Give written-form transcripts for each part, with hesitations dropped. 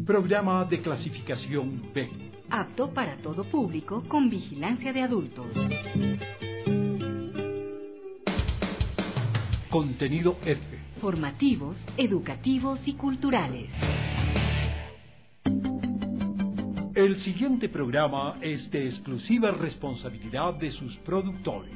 Programa de clasificación B. Apto para todo público con vigilancia de adultos. Contenido F. Formativos, educativos y culturales. El siguiente programa es de exclusiva responsabilidad de sus productores.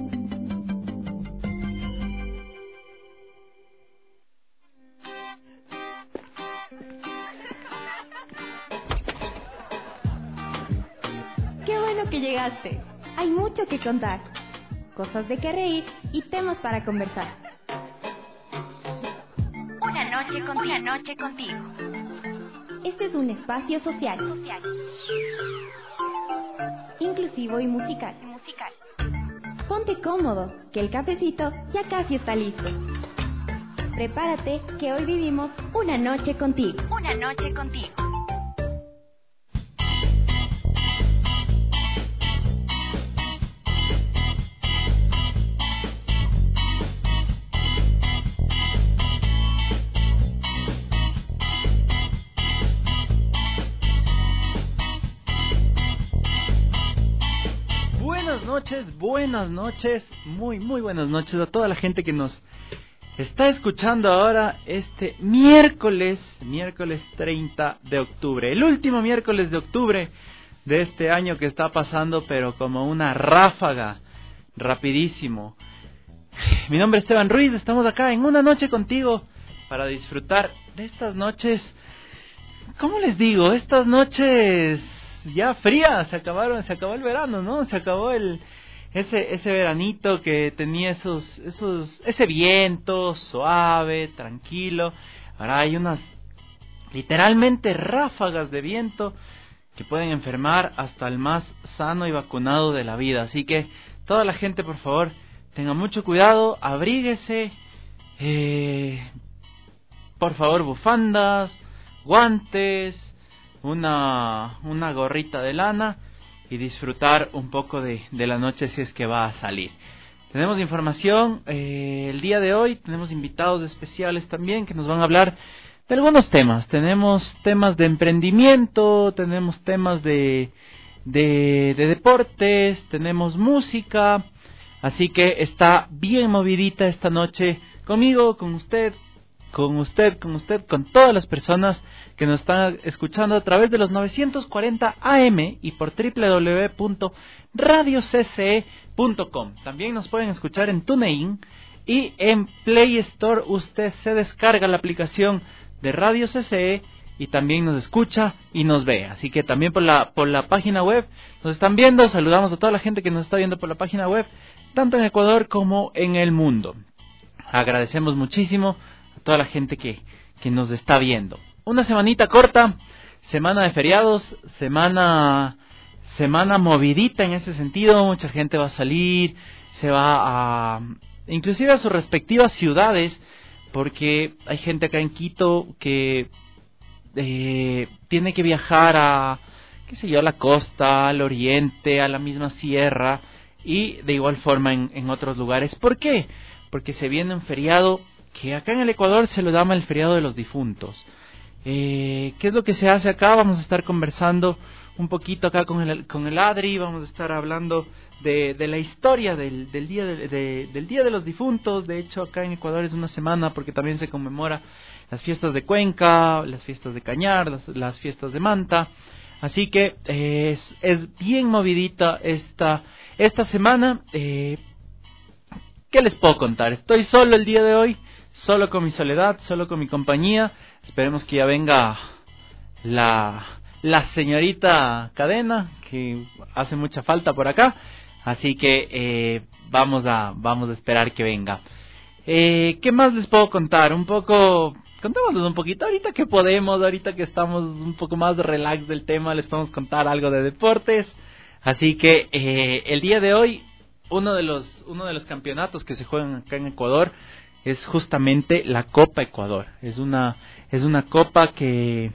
¡Qué bueno que llegaste! Hay mucho que contar, cosas de que reír y temas para conversar. Una noche contigo. Este es un espacio social, inclusivo y musical. Ponte cómodo, que el cafecito ya casi está listo. Prepárate, que hoy vivimos una noche contigo. Una noche contigo. Buenas noches, muy buenas noches a toda la gente que nos está escuchando ahora este miércoles 30 de octubre, el último miércoles de octubre de este año que está pasando, pero como una ráfaga, rapidísimo. Mi nombre es Esteban Ruiz, estamos acá en Una Noche Contigo para disfrutar de estas noches, ¿cómo les digo? Estas noches ya frías, se acabó el verano, ¿no? Se acabó ese veranito que tenía ese viento suave, tranquilo. Ahora hay unas literalmente ráfagas de viento que pueden enfermar hasta el más sano y vacunado de la vida. Así que toda la gente, por favor, tenga mucho cuidado, abríguese, por favor, bufandas, guantes, una gorrita de lana y disfrutar un poco de la noche si es que va a salir. Tenemos información el día de hoy, tenemos invitados especiales también que nos van a hablar de algunos temas. Tenemos temas de emprendimiento, tenemos temas de deportes, tenemos música, así que está bien movidita esta noche conmigo, con usted, con todas las personas que nos están escuchando a través de los 940 AM y por www.radiocce.com. También nos pueden escuchar en TuneIn y en Play Store. Usted se descarga la aplicación de Radio CCE y también nos escucha y nos ve. Así que también por la página web nos están viendo. Saludamos a toda la gente que nos está viendo por la página web, tanto en Ecuador como en el mundo. Agradecemos muchísimo a toda la gente que nos está viendo. Una semanita corta, semana de feriados, semana movidita en ese sentido. Mucha gente va a salir, se va inclusive a sus respectivas ciudades, porque hay gente acá en Quito que tiene que viajar a la costa, al oriente, a la misma sierra y de igual forma en otros lugares. ¿Por qué? Porque se viene un feriado que acá en el Ecuador se lo llama el feriado de los difuntos. ¿Qué es lo que se hace acá? Vamos a estar conversando un poquito acá con el Adri, vamos a estar hablando de la historia del día de los difuntos. De hecho, acá en Ecuador es una semana porque también se conmemora las fiestas de Cuenca, las fiestas de Cañar, las fiestas de Manta. Así que es bien movidita esta semana. ¿Qué les puedo contar? Estoy solo el día de hoy, solo con mi soledad, solo con mi compañía. Esperemos que ya venga la señorita Cadena, que hace mucha falta por acá. Así que vamos a esperar que venga. ¿Qué más les puedo contar? Contémosles un poquito, ahorita que podemos, ahorita que estamos un poco más de relax del tema, les podemos contar algo de deportes. Así que el día de hoy, uno de los campeonatos que se juegan acá en Ecuador es justamente la Copa Ecuador. Es una copa que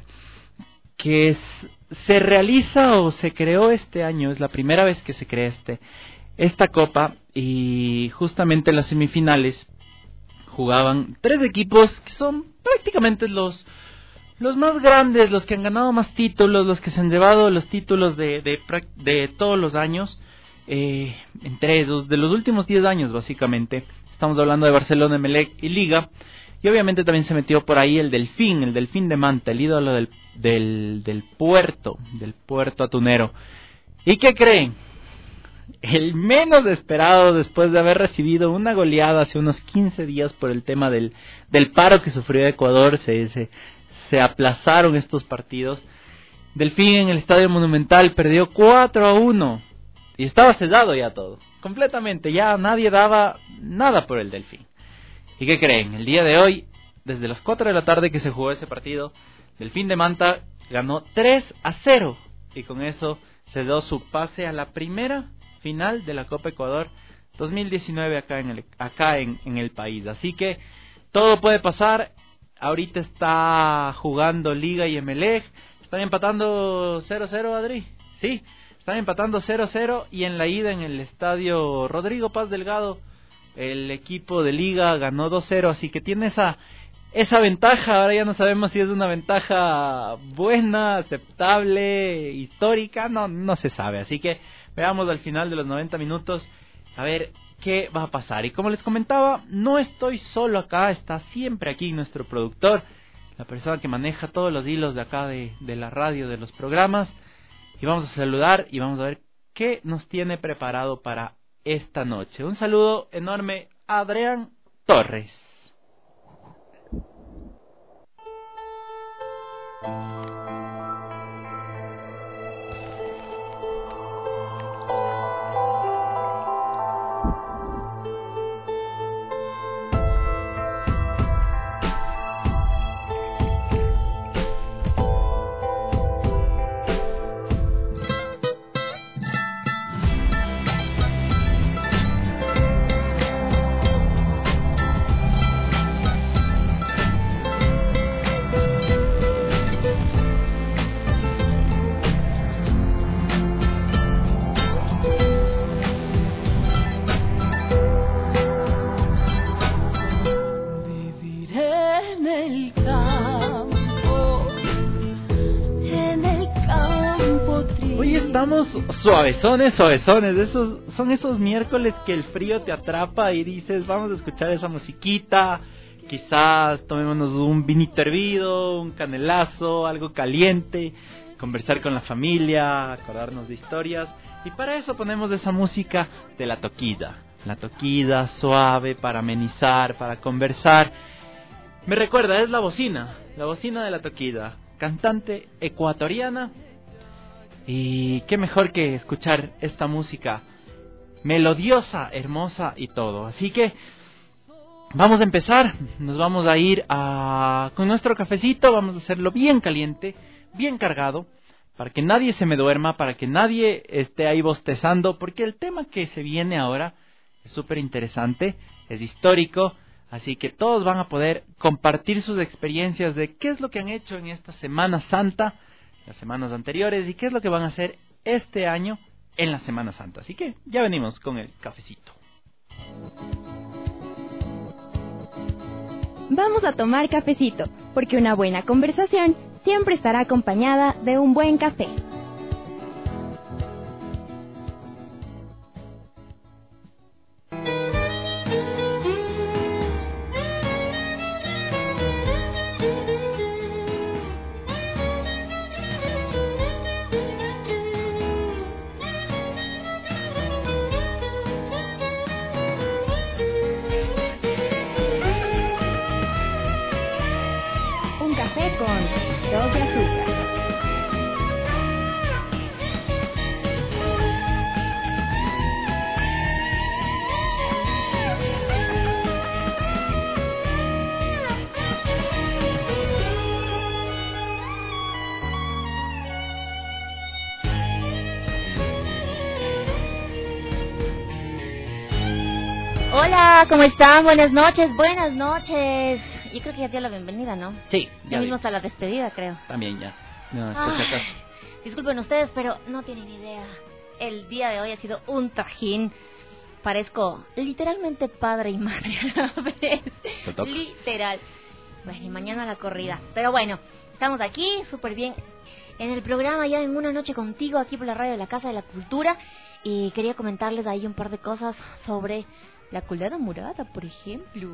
se realiza o se creó este año, es la primera vez que se crea esta copa, y justamente en las semifinales jugaban 3 equipos que son prácticamente los los más grandes, los que han ganado más títulos, los que se han llevado los títulos de todos los años, entre esos, de los últimos 10 años básicamente. Estamos hablando de Barcelona, Emelec y Liga. Y obviamente también se metió por ahí el Delfín de Manta, el ídolo del puerto atunero. ¿Y qué creen? El menos esperado, después de haber recibido una goleada hace unos 15 días por el tema del paro que sufrió Ecuador, se aplazaron estos partidos. Delfín en el Estadio Monumental perdió 4-1 y estaba sellado ya todo, completamente, ya nadie daba nada por el Delfín. ¿Y qué creen? El día de hoy, desde las 4 de la tarde que se jugó ese partido, Delfín de Manta ganó 3-0 y con eso se dio su pase a la primera final de la Copa Ecuador 2019 acá en el país. Así que todo puede pasar. Ahorita está jugando Liga y Emelec. Están empatando 0-0, Adri. Sí, están empatando 0-0 y en la ida en el estadio Rodrigo Paz Delgado el equipo de Liga ganó 2-0, así que tiene esa ventaja. Ahora ya no sabemos si es una ventaja buena, aceptable, histórica, no se sabe. Así que veamos al final de los 90 minutos a ver qué va a pasar. Y como les comentaba, no estoy solo acá, está siempre aquí nuestro productor, la persona que maneja todos los hilos de acá de la radio, de los programas. Y vamos a saludar y vamos a ver qué nos tiene preparado para esta noche. Un saludo enorme a Adrián Torres. Suavezones, son esos miércoles que el frío te atrapa y dices, vamos a escuchar esa musiquita, quizás tomémonos un vinito hervido, un canelazo, algo caliente, conversar con la familia, acordarnos de historias, y para eso ponemos esa música de la toquida suave para amenizar, para conversar. Me recuerda, es la bocina de la toquida, cantante ecuatoriana. Y qué mejor que escuchar esta música melodiosa, hermosa y todo. Así que vamos a empezar. Nos vamos a ir con nuestro cafecito. Vamos a hacerlo bien caliente, bien cargado, para que nadie se me duerma, para que nadie esté ahí bostezando, porque el tema que se viene ahora es súper interesante, es histórico. Así que todos van a poder compartir sus experiencias de qué es lo que han hecho en esta Semana Santa, las semanas anteriores, y qué es lo que van a hacer este año en la Semana Santa. Así que ya venimos con el cafecito. Vamos a tomar cafecito, porque una buena conversación siempre estará acompañada de un buen café. Hola, ¿cómo están? Buenas noches. Yo creo que ya dio la bienvenida, ¿no? Sí, ya mismo hasta la despedida, creo. También ya. No, es por si acaso. Disculpen ustedes, pero no tienen idea. El día de hoy ha sido un trajín. Parezco literalmente padre y madre a la vez. Literal. Bueno, y mañana la corrida. Pero bueno, Estamos aquí, súper bien, en el programa ya en Una Noche Contigo, aquí por la radio de la Casa de la Cultura. Y quería comentarles ahí un par de cosas sobre la colada morada, por ejemplo.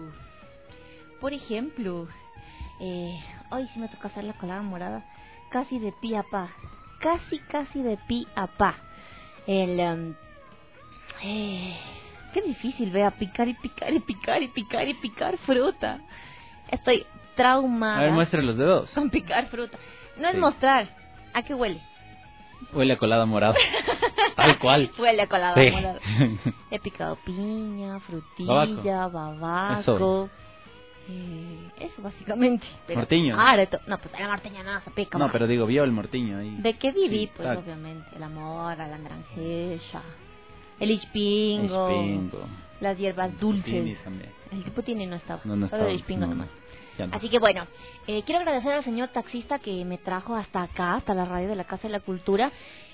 Hoy sí me toca hacer la colada morada, casi de pi a pa. Casi de pi a pa. Qué difícil, vea, picar fruta. Estoy traumada. A ver, muestre los dedos. Con picar fruta. No es Sí. mostrar. ¿A qué huele? Huele a colada morada. Tal cual. Huele a colada Sí. morada. He picado piña, frutilla, babaco. Eso básicamente. Pero Mortiño. No, pues la mortiña no se pica. No, ma. pero digo, vio el mortiño ahí. ¿De qué viví? Sí, Pues tac. obviamente. La mora, la naranjeja, el ispingo, Espingo. las hierbas Putini dulces. también. El putini no estaba, No solo estaba. el ispingo No, nomás. ya no. Así que bueno, quiero agradecer al señor taxista que me trajo hasta acá, hasta la radio de la Casa de la Cultura.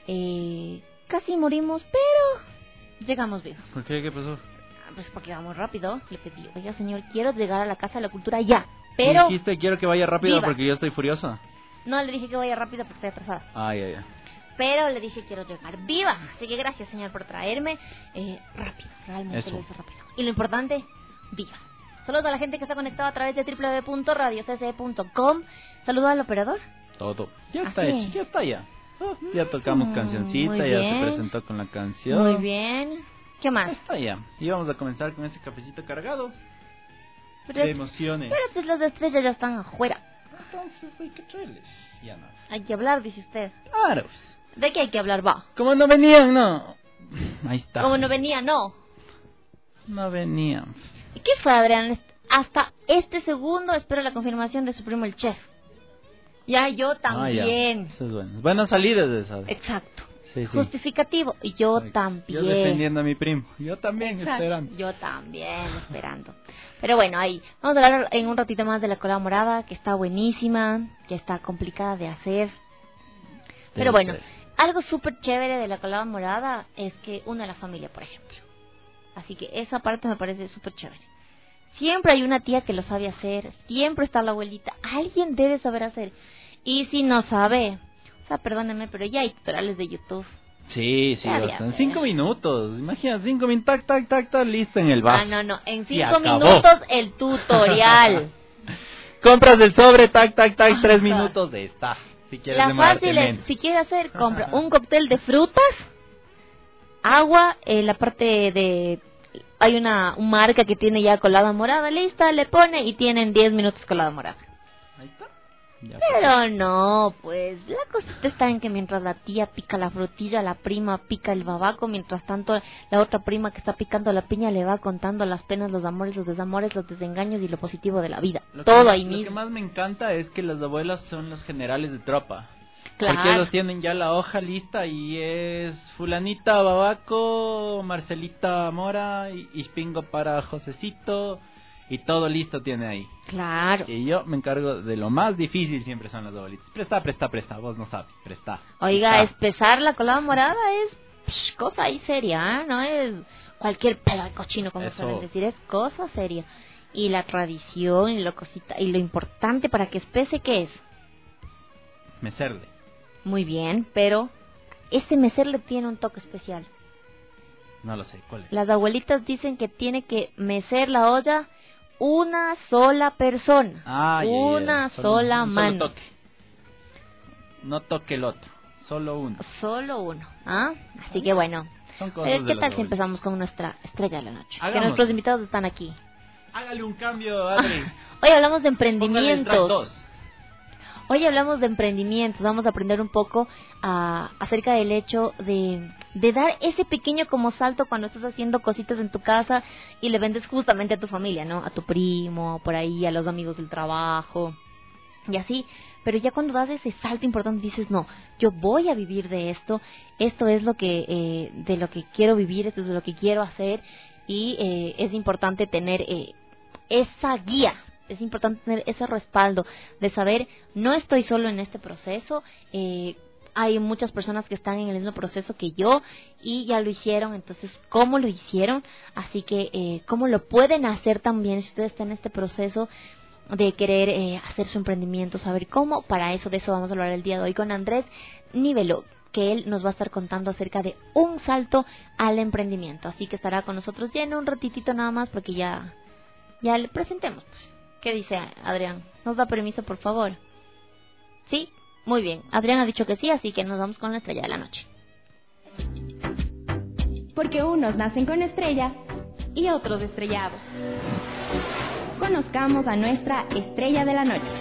Casi morimos, pero llegamos vivos. ¿Por qué? ¿Qué pasó? Pues porque vamos rápido. Le pedí, oiga señor, quiero llegar a la Casa de la Cultura ya. Pero Dijiste, quiero que vaya rápido viva. porque yo estoy furiosa. no le dije que vaya rápido porque estoy atrasada. Ay, ay, ay. Pero le dije quiero llegar viva. Así que gracias señor por traerme. Rápido, realmente Eso. lo hizo rápido. Y lo importante, viva. Saludos a la gente que está conectada a través de www.radiocc.com. Saludos al operador. Todo. Ya Así está es. hecho, ya está ya. Ya tocamos cancioncita, muy ya bien. se presentó con la canción. Muy bien. ¿Qué Ya más? está ya. Y vamos a comenzar con ese cafecito cargado Pero, de emociones. pero pues las estrellas ya están afuera. Entonces hay que traerles. Ya no. Hay que hablar, dice usted. Claro. Pues. ¿De qué hay que hablar, va? Como no venían, no. Ahí está. Como no venía, no. No venían. ¿Y qué fue, Adrián? Hasta este segundo espero la confirmación de su primo el chef. Ya, yo Ah, ya. también. Eso es bueno. Buenas salidas de esas. Exacto. Sí, sí. Justificativo. Y yo Ay, también. Yo defendiendo a mi primo. Yo también Exacto. esperando. Yo también esperando. Pero bueno, ahí vamos a hablar en un ratito más de la colada morada, que está buenísima, que está complicada de hacer. Pero bueno, algo súper chévere de la colada morada es que une a la familia, por ejemplo. Así que esa parte me parece súper chévere. Siempre hay una tía que lo sabe hacer, siempre está la abuelita, alguien debe saber hacer. Y si no sabe, o sea, perdónenme, pero ya hay tutoriales de YouTube. Sí, Ya, bastante. ya. 5 minutos. Imagina, 5 minutos, tac, listo en el vaso. Ah, no, en Se 5 acabó. minutos el tutorial. Compras el sobre, tac, 3 Ajá. minutos, está. Si quieres La demorarte fácil es, menos. si quiere hacer, compra un cóctel de frutas, agua, la parte de... Hay una marca que tiene ya colada morada lista, le pone y tienen 10 minutos colada morada. Ahí está. Ya Pero no, pues la cosita está en que mientras la tía pica la frutilla, la prima pica el babaco, mientras tanto la otra prima que está picando la piña le va contando las penas, los amores, los desamores, los desengaños y lo positivo de la vida. Lo que Todo más- ahí Lo que mismo. más me encanta es que las abuelas son los generales de tropa. Claro. Porque ellos tienen ya la hoja lista y es fulanita Babaco, Marcelita Mora, Ispingo para Josecito y todo listo tiene ahí. Claro. Y yo me encargo de lo más difícil, siempre son las abuelitas. Presta, vos no sabes, presta. Oiga, Presta. espesar la colada morada es cosa ahí seria, ¿eh? No es cualquier pelo de cochino como Eso. suelen decir, es cosa seria. Y la tradición y lo importante para que espese, ¿qué es? Mecerle. Muy bien, pero ese mecerle tiene un toque especial. No lo sé, ¿cuál es? Las abuelitas dicen que tiene que mecer la olla una sola persona, Ah, ya, ya, una solo sola un mano. Solo toque. No toque el otro, solo uno. Solo uno, ¿ah? Así que bueno, Son cosas de ¿qué las tal si abuelitas. empezamos con nuestra estrella de la noche? Que Hagámoslo. nuestros invitados están aquí. Hágale un cambio, Adri. Hoy hablamos de Póngale el track emprendimientos. 2. Hoy hablamos de emprendimientos. Vamos a aprender un poco acerca del hecho de dar ese pequeño como salto cuando estás haciendo cositas en tu casa y le vendes justamente a tu familia, ¿no? A tu primo, por ahí, a los amigos del trabajo y así. Pero ya cuando das ese salto importante dices, no, yo voy a vivir de esto. Esto es lo que de lo que quiero vivir, esto es de lo que quiero hacer y es importante tener esa guía. Es importante tener ese respaldo de saber, no estoy solo en este proceso, hay muchas personas que están en el mismo proceso que yo y ya lo hicieron, entonces, ¿cómo lo hicieron? Así que, ¿cómo lo pueden hacer también si ustedes están en este proceso? de querer hacer su emprendimiento, saber cómo. Para eso, de eso vamos a hablar el día de hoy con Andrés Nivelo, que él nos va a estar contando acerca de un salto al emprendimiento. Así que estará con nosotros ya en un ratitito nada más, porque ya le presentemos. Pues. ¿Qué dice Adrián? ¿Nos da permiso, por favor? ¿Sí? Muy bien. Adrián ha dicho que sí, así que nos vamos con la estrella de la noche. Porque unos nacen con estrella y otros estrellados. Conozcamos a nuestra estrella de la noche.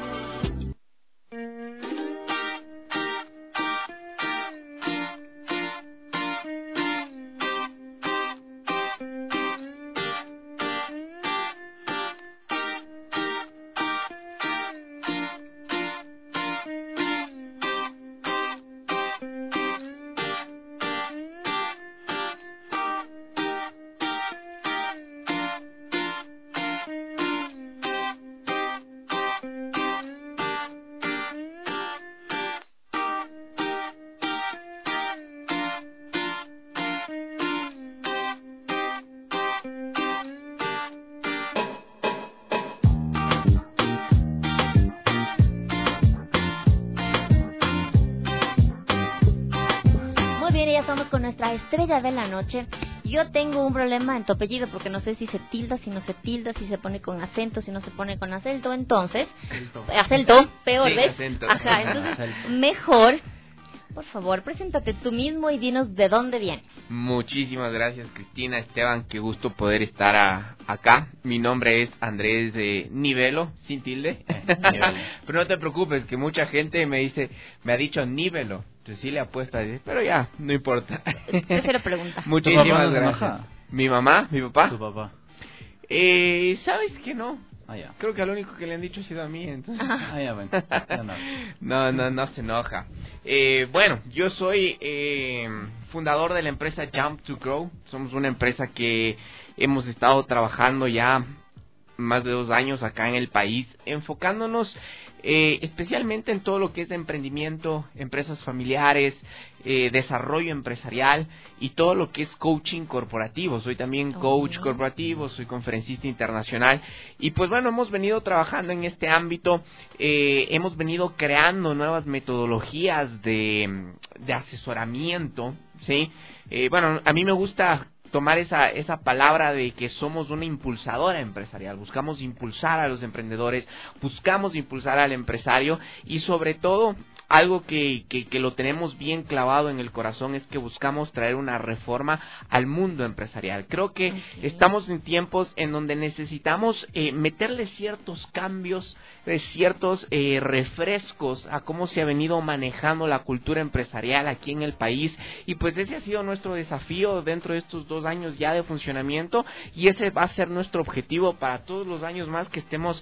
Nuestra estrella de la noche. Yo tengo un problema en tu apellido porque no sé si se tilda, si no se tilda, si se pone con acento, si no se pone con acento. Entonces, acento, peor, ¿ves? Acento. Ajá, entonces mejor, por favor, preséntate tú mismo y dinos de dónde vienes. Muchísimas gracias, Cristina, Esteban, qué gusto poder estar acá. Mi nombre es Andrés Nivelo, sin tilde. Pero no te preocupes, que mucha gente me ha dicho Nivelo. Entonces sí le apuesto a decir, pero ya, no importa. Tercera pregunta. Muchísimas gracias. ¿Mi mamá? ¿Mi papá? ¿Tu papá? ¿Sabes que no? Ya. Creo que lo único que le han dicho ha sido a mí, entonces. Ya, bueno. No se enoja. Bueno, yo soy fundador de la empresa Jump to Grow. Somos una empresa que hemos estado trabajando ya más de 2 años acá en el país, enfocándonos especialmente en todo lo que es emprendimiento, empresas familiares, desarrollo empresarial y todo lo que es coaching corporativo. Soy también coach corporativo, soy conferencista internacional y pues bueno, hemos venido trabajando en este ámbito, hemos venido creando nuevas metodologías de asesoramiento, ¿sí? Bueno, a mí me gusta tomar esa palabra de que somos una impulsadora empresarial. Buscamos impulsar a los emprendedores, buscamos impulsar al empresario y sobre todo algo que lo tenemos bien clavado en el corazón es que buscamos traer una reforma al mundo empresarial. Creo que estamos en tiempos en donde necesitamos meterle ciertos cambios, ciertos refrescos a cómo se ha venido manejando la cultura empresarial aquí en el país y pues ese ha sido nuestro desafío dentro de estos 2 años ya de funcionamiento y ese va a ser nuestro objetivo para todos los años más que estemos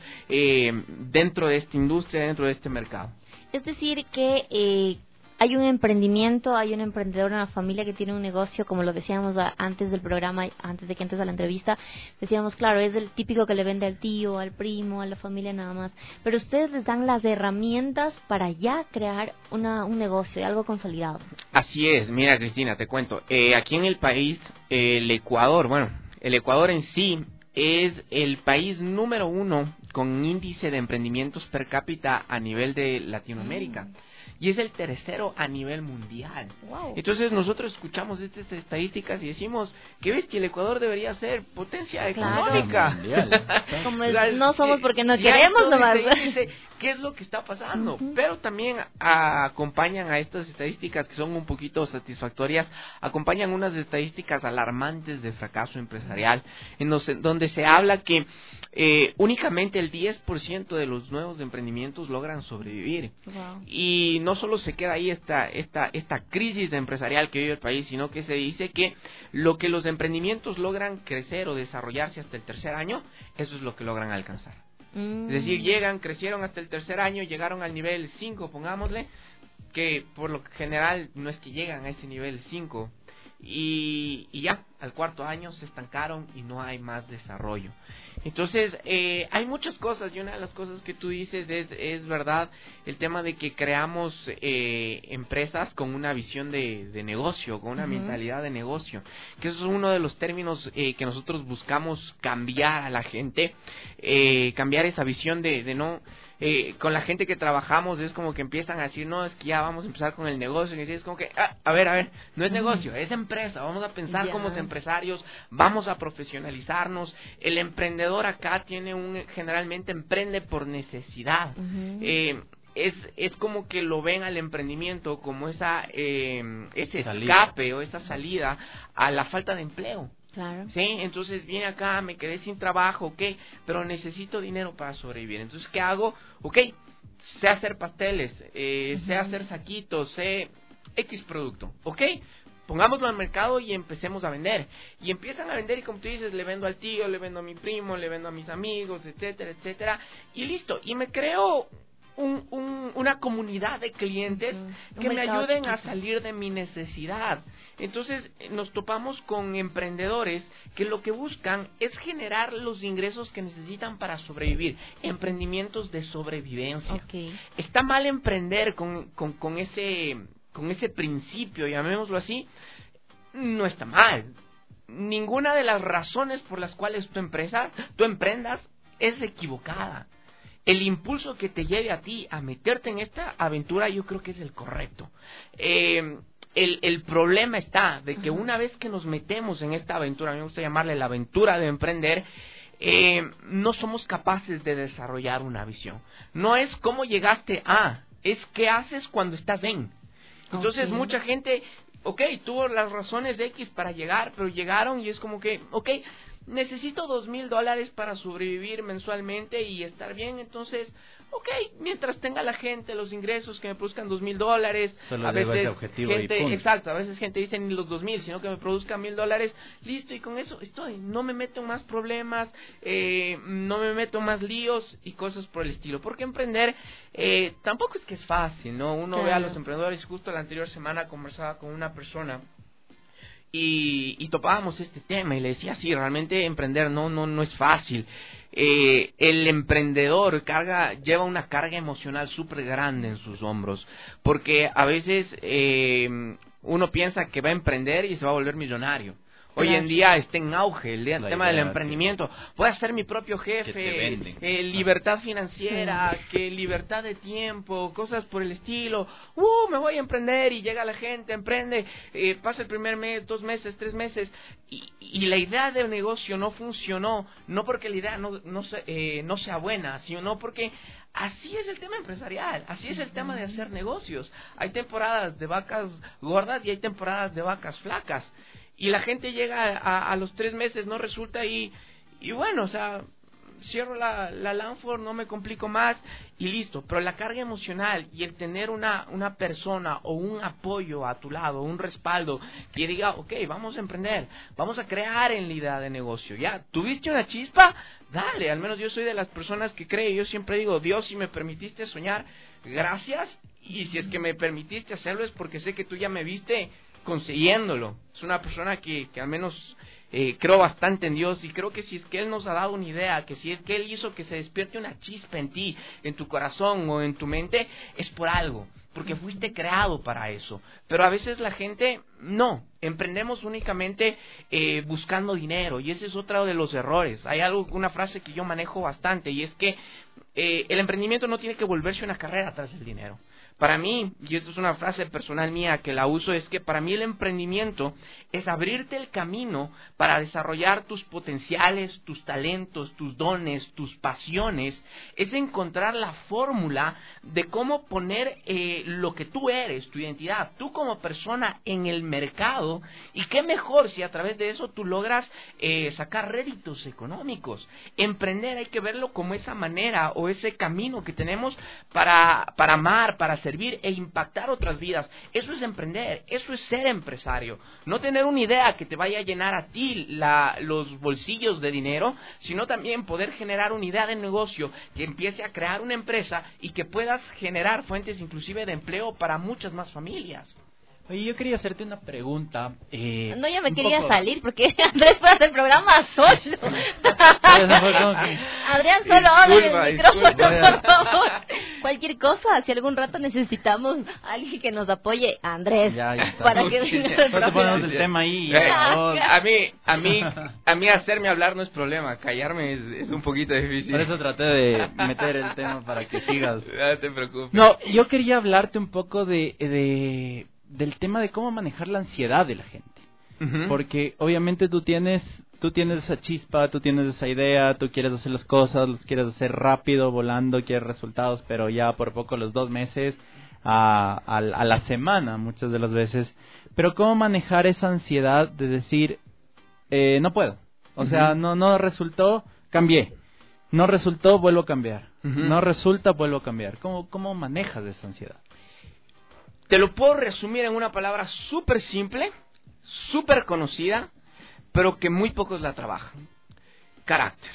dentro de esta industria, dentro de este mercado. Es decir que hay un emprendimiento, hay un emprendedor en la familia que tiene un negocio, como lo decíamos antes del programa, antes de que entres a la entrevista, decíamos, claro, es el típico que le vende al tío, al primo, a la familia nada más, pero ustedes les dan las herramientas para ya crear un negocio, algo consolidado. Así es, mira Cristina, te cuento, aquí en el país, el Ecuador en sí es el país número 1 con índice de emprendimientos per cápita a nivel de Latinoamérica. Y es el tercero a nivel mundial. Wow. Entonces nosotros escuchamos estas estadísticas y decimos que el Ecuador debería ser potencia económica. Como no somos porque no queremos nomás. Dice, ¿qué es lo que está pasando? Pero también acompañan a estas estadísticas que son un poquito satisfactorias, acompañan unas estadísticas alarmantes de fracaso empresarial, donde se habla que únicamente el 10% de los nuevos emprendimientos logran sobrevivir. Wow. Y no solo se queda ahí esta crisis empresarial que vive el país, sino que se dice que lo que los emprendimientos logran crecer o desarrollarse hasta el 3er año, eso es lo que logran alcanzar. Es decir, crecieron hasta el 3er año, llegaron al nivel 5, pongámosle, que por lo general no es que llegan a ese nivel 5, y ya, al cuarto año se estancaron y no hay más desarrollo. Entonces, hay muchas cosas, y una de las cosas que tú dices es verdad, el tema de que creamos empresas con una visión de negocio, con una mentalidad de negocio, que eso es uno de los términos que nosotros buscamos cambiar a la gente, cambiar esa visión de no... con la gente que trabajamos es como que empiezan a decir, no, es que ya vamos a empezar con el negocio, y es como que, a ver, no es negocio, es empresa, vamos a pensar como empresarios, vamos a profesionalizarnos. El emprendedor acá generalmente emprende por necesidad. Es como que lo ven al emprendimiento como ese escape o esa salida a la falta de empleo. Claro. Sí, entonces viene acá, me quedé sin trabajo, ok, pero necesito dinero para sobrevivir. Entonces, ¿qué hago? Ok, sé hacer pasteles, sé hacer saquitos, sé X producto, ok, pongámoslo al mercado y empecemos a vender. Y empiezan a vender y, como tú dices, le vendo al tío, le vendo a mi primo, le vendo a mis amigos, etcétera, etcétera, y listo. Y me creo una comunidad de clientes que me ayuden a salir de mi necesidad. Entonces nos topamos con emprendedores que lo que buscan es generar los ingresos que necesitan para sobrevivir, emprendimientos de sobrevivencia. Está mal emprender con ese principio, llamémoslo así, no está mal. Ninguna de las razones por las cuales tú emprendas es equivocada. El impulso que te lleve a ti a meterte en esta aventura, yo creo que es el correcto. El problema está de que una vez que nos metemos en esta aventura, a mí me gusta llamarle la aventura de emprender, no somos capaces de desarrollar una visión. No es cómo llegaste a, es qué haces cuando estás en. Entonces mucha gente, tuvo las razones de X para llegar, pero llegaron y es como que, necesito $2,000 para sobrevivir mensualmente y estar bien, entonces, mientras tenga la gente los ingresos que me produzcan $2,000, solo a veces ese objetivo gente, y punto. exacto, a veces gente dice ni los 2,000, sino que me produzca $1,000, listo, y con eso estoy, no me meto en más problemas, no me meto en más líos y cosas por el estilo, porque emprender tampoco es que es fácil, ¿no? Uno ve a los emprendedores, justo la anterior semana conversaba con una persona y topábamos este tema y le decía, sí, realmente emprender no es fácil. El emprendedor lleva una carga emocional súper grande en sus hombros, porque a veces uno piensa que va a emprender y se va a volver millonario. Hoy en día está en auge el tema del emprendimiento. Voy a ser mi propio jefe, libertad financiera, que libertad de tiempo, cosas por el estilo. Me voy a emprender y llega la gente, emprende, pasa el primer mes, 2 meses, 3 meses y la idea del negocio no funcionó, no porque la idea no sea buena, sino porque así es el tema empresarial, así es el tema de hacer negocios. Hay temporadas de vacas gordas y hay temporadas de vacas flacas. Y la gente llega a los 3 meses, no resulta y bueno, o sea, cierro la Lanford, no me complico más y listo. Pero la carga emocional y el tener una persona o un apoyo a tu lado, un respaldo que diga, vamos a emprender, vamos a crear en la idea de negocio. Ya, ¿tuviste una chispa? Dale, al menos yo soy de las personas que cree, yo siempre digo, Dios, si me permitiste soñar, gracias, y si es que me permitiste hacerlo es porque sé que tú ya me viste consiguiéndolo. Es una persona que al menos creo bastante en Dios y creo que si es que Él nos ha dado una idea, que si es que Él hizo que se despierte una chispa en ti, en tu corazón o en tu mente, es por algo, porque fuiste creado para eso. Pero a veces la gente no, emprendemos únicamente buscando dinero y ese es otro de los errores. Hay una frase que yo manejo bastante y es que el emprendimiento no tiene que volverse una carrera tras el dinero. Para mí, y esto es una frase personal mía que la uso, es que para mí el emprendimiento es abrirte el camino para desarrollar tus potenciales, tus talentos, tus dones, tus pasiones. Es encontrar la fórmula de cómo poner lo que tú eres, tu identidad, tú como persona en el mercado. Y qué mejor si a través de eso tú logras sacar réditos económicos. Emprender hay que verlo como esa manera o ese camino que tenemos para amar, para servir e impactar otras vidas. Eso es emprender, eso es ser empresario. No tener una idea que te vaya a llenar a ti los bolsillos de dinero, sino también poder generar una idea de negocio que empiece a crear una empresa y que puedas generar fuentes inclusive de empleo para muchas más familias. Oye, yo quería hacerte una pregunta. No, yo me un quería poco- salir porque Andrés puede hacer el programa solo. Adrián, solo habla en el micrófono, disculpa. por favor. Cualquier cosa, si algún rato necesitamos a alguien que nos apoye, Andrés, Ya está. para que venga el No te ponemos programa. el tema ahí. A mí hacerme hablar no es problema, callarme es un poquito difícil. Por eso traté de meter el tema para que sigas. No te preocupes. No, yo quería hablarte un poco del tema de cómo manejar la ansiedad de la gente. Ujú. Porque obviamente tú tienes esa chispa, tú tienes esa idea, tú quieres hacer las cosas, las quieres hacer rápido, volando, quieres resultados, pero ya por poco los 2 meses a la semana muchas de las veces. Pero cómo manejar esa ansiedad de decir, no puedo. O sea, no resultó, cambié. No resultó, vuelvo a cambiar. Ujú. No resulta, vuelvo a cambiar. ¿Cómo manejas esa ansiedad? Te lo puedo resumir en una palabra súper simple, súper conocida, pero que muy pocos la trabajan. Carácter.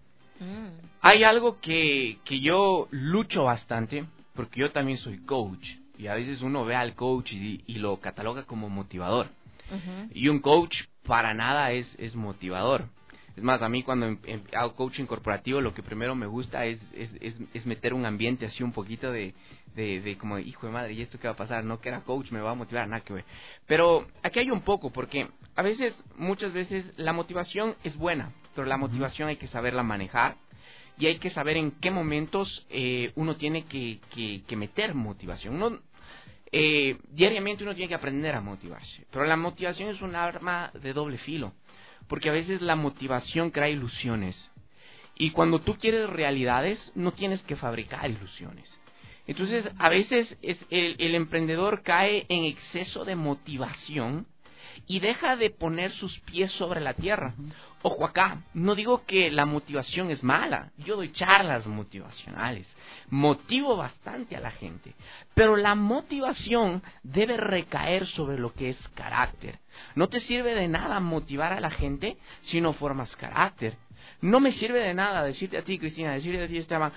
Hay algo que yo lucho bastante, porque yo también soy coach, y a veces uno ve al coach y lo cataloga como motivador. Y un coach para nada es motivador. Es más, a mí cuando hago coaching corporativo, lo que primero me gusta es meter un ambiente así un poquito de como, hijo de madre, ¿y esto qué va a pasar? No que era coach, me va a motivar, nada que ver. Pero aquí hay un poco, porque a veces, muchas veces, la motivación es buena, pero la motivación hay que saberla manejar y hay que saber en qué momentos uno tiene que meter motivación. Diariamente uno tiene que aprender a motivarse, pero la motivación es un arma de doble filo. Porque a veces la motivación crea ilusiones. Y cuando tú quieres realidades, no tienes que fabricar ilusiones. Entonces, a veces el emprendedor cae en exceso de motivación y deja de poner sus pies sobre la tierra. Ojo acá, no digo que la motivación es mala. Yo doy charlas motivacionales. Motivo bastante a la gente. Pero la motivación debe recaer sobre lo que es carácter. No te sirve de nada motivar a la gente si no formas carácter. No me sirve de nada decirte a ti, Cristina, decirte a ti, Esteban,